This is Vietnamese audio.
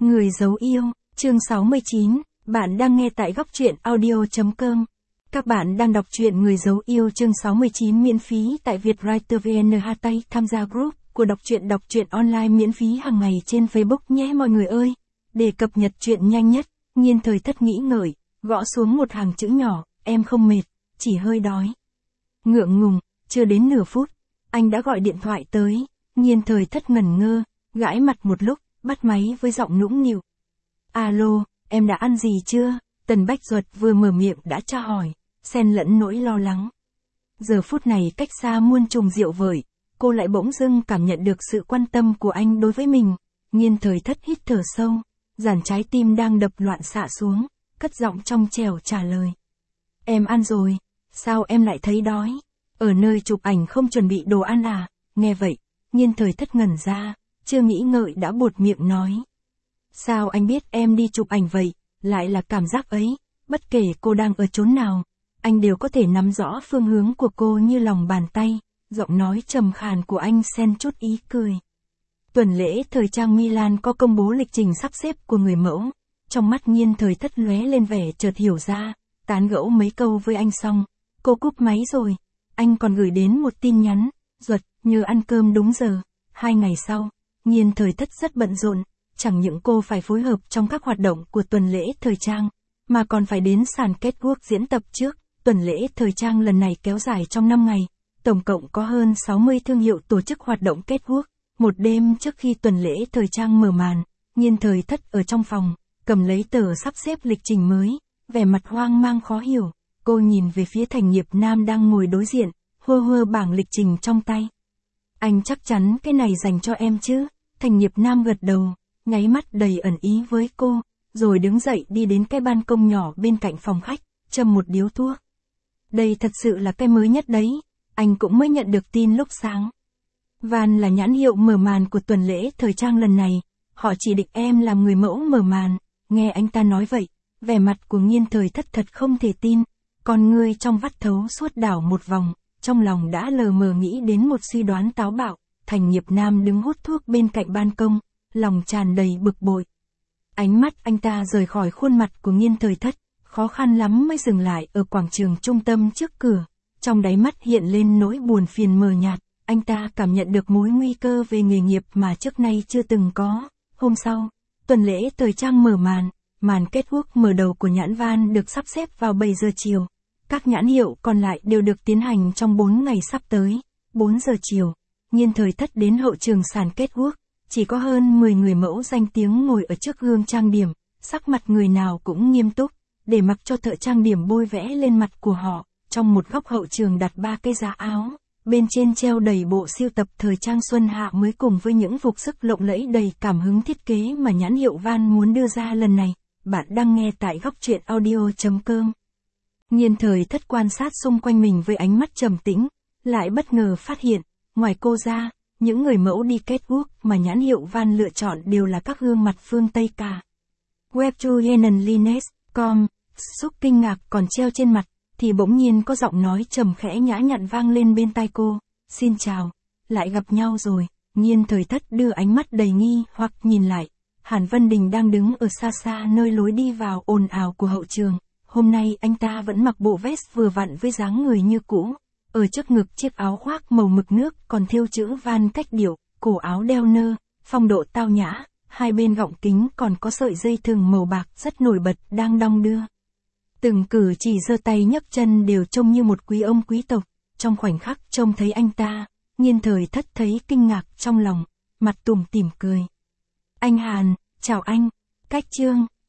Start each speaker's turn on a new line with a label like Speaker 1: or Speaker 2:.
Speaker 1: Người giấu yêu, chương 69, bạn đang nghe tại góc truyện audio.com. Các bạn đang đọc truyện Người giấu yêu chương 69 miễn phí tại Vietwriter VN. Tham gia group của đọc truyện online miễn phí hàng ngày trên Facebook nhé mọi người ơi. Để cập nhật truyện nhanh nhất, Nhiên Thời Thất nghĩ ngợi, gõ xuống một hàng chữ nhỏ, em không mệt, chỉ hơi đói. Ngượng ngùng, chưa đến nửa phút, anh đã gọi điện thoại tới. Nhiên Thời Thất ngẩn ngơ, gãi mặt một lúc, bắt máy với giọng nũng nịu. Alo, em đã ăn gì chưa? Tần Bách Duật vừa mở miệng đã tra hỏi, xen lẫn nỗi lo lắng. Giờ phút này cách xa muôn trùng rượu vời, cô lại bỗng dưng cảm nhận được sự quan tâm của anh đối với mình. Nhiên Thời Thất hít thở sâu, dàn trái tim đang đập loạn xạ xuống, cất giọng trong trẻo trả lời. Em ăn rồi, sao em lại thấy đói? Ở nơi chụp ảnh không chuẩn bị đồ ăn à? Nghe vậy, Nhiên Thời Thất ngẩn ra, chưa nghĩ ngợi đã buột miệng nói. Sao anh biết em đi chụp ảnh vậy? Lại là cảm giác ấy, bất kể cô đang ở chốn nào, anh đều có thể nắm rõ phương hướng của cô như lòng bàn tay. Giọng nói trầm khàn của anh xen chút ý cười. Tuần lễ thời trang Milan có công bố lịch trình sắp xếp của người mẫu. Trong mắt Nhiên Thời Thất lóe lên vẻ chợt hiểu ra, tán gẫu mấy câu với anh xong, cô cúp máy rồi. Anh còn gửi đến một tin nhắn, Duật, nhớ ăn cơm đúng giờ. 2 ngày sau, Nhiên Thời Thất rất bận rộn, chẳng những cô phải phối hợp trong các hoạt động của tuần lễ thời trang, mà còn phải đến sàn catwalk diễn tập trước. Tuần lễ thời trang lần này kéo dài trong 5 ngày, tổng cộng có hơn 60 thương hiệu tổ chức hoạt động catwalk. Một đêm trước khi tuần lễ thời trang mở màn, Nhiên Thời Thất ở trong phòng, cầm lấy tờ sắp xếp lịch trình mới, vẻ mặt hoang mang khó hiểu. Cô nhìn về phía Thành Nghiệp Nam đang ngồi đối diện, hơ hơ bảng lịch trình trong tay. Anh chắc chắn cái này dành cho em chứ? Thành Nghiệp Nam gật đầu, nháy mắt đầy ẩn ý với cô, rồi đứng dậy đi đến cái ban công nhỏ bên cạnh phòng khách, châm một điếu thuốc. Đây thật sự là cái mới nhất đấy, anh cũng mới nhận được tin lúc sáng. Van là nhãn hiệu mở màn của tuần lễ thời trang lần này, họ chỉ định em làm người mẫu mở màn. Nghe anh ta nói vậy, vẻ mặt của Nhiên Thời Thất thật không thể tin, con ngươi trong vắt thấu suốt đảo một vòng, trong lòng đã lờ mờ nghĩ đến một suy đoán táo bạo. Thành Nghiệp Nam đứng hút thuốc bên cạnh ban công, lòng tràn đầy bực bội. Ánh mắt anh ta rời khỏi khuôn mặt của Nhiên Thời Thất, khó khăn lắm mới dừng lại ở quảng trường trung tâm trước cửa. Trong đáy mắt hiện lên nỗi buồn phiền mờ nhạt, anh ta cảm nhận được mối nguy cơ về nghề nghiệp mà trước nay chưa từng có. Hôm sau, tuần lễ thời trang mở màn, màn catwalk mở đầu của nhãn Van được sắp xếp vào 7 giờ chiều. Các nhãn hiệu còn lại đều được tiến hành trong 4 ngày sắp tới. 4 giờ chiều, Nhiên Thời Thất đến hậu trường sàn catwalk, chỉ có hơn 10 người mẫu danh tiếng ngồi ở trước gương trang điểm, sắc mặt người nào cũng nghiêm túc, để mặc cho thợ trang điểm bôi vẽ lên mặt của họ. Trong một góc hậu trường đặt 3 cái giá áo, bên trên treo đầy bộ sưu tập thời trang xuân hạ mới cùng với những phục sức lộng lẫy đầy cảm hứng thiết kế mà nhãn hiệu Van muốn đưa ra lần này. Bạn đang nghe tại góc truyện audio.com. Nhiên Thời Thất quan sát xung quanh mình với ánh mắt trầm tĩnh, lại bất ngờ phát hiện, ngoài cô ra, những người mẫu đi catwalk mà nhãn hiệu Van lựa chọn đều là các gương mặt phương Tây cả. Webjulianlines.com, xúc kinh ngạc còn treo trên mặt, thì bỗng nhiên có giọng nói trầm khẽ nhã nhặn vang lên bên tai cô. Xin chào, lại gặp nhau rồi. Nhiên Thời Thất đưa ánh mắt đầy nghi hoặc nhìn lại. Hàn Vân Đình đang đứng ở xa xa nơi lối đi vào ồn ào của hậu trường. Hôm nay anh ta vẫn mặc bộ vest vừa vặn với dáng người như cũ. Ở trước ngực chiếc áo khoác màu mực nước còn thêu chữ Van cách điệu, cổ áo đeo nơ, phong độ tao nhã, hai bên gọng kính còn có sợi dây thừng màu bạc rất nổi bật đang đong đưa. Từng cử chỉ giơ tay nhấc chân đều trông như một quý ông quý tộc. Trong khoảnh khắc trông thấy anh ta, Nhiên Thời Thất thấy kinh ngạc trong lòng, mặt tủm tỉm cười. Anh Hàn, chào anh. Cách chương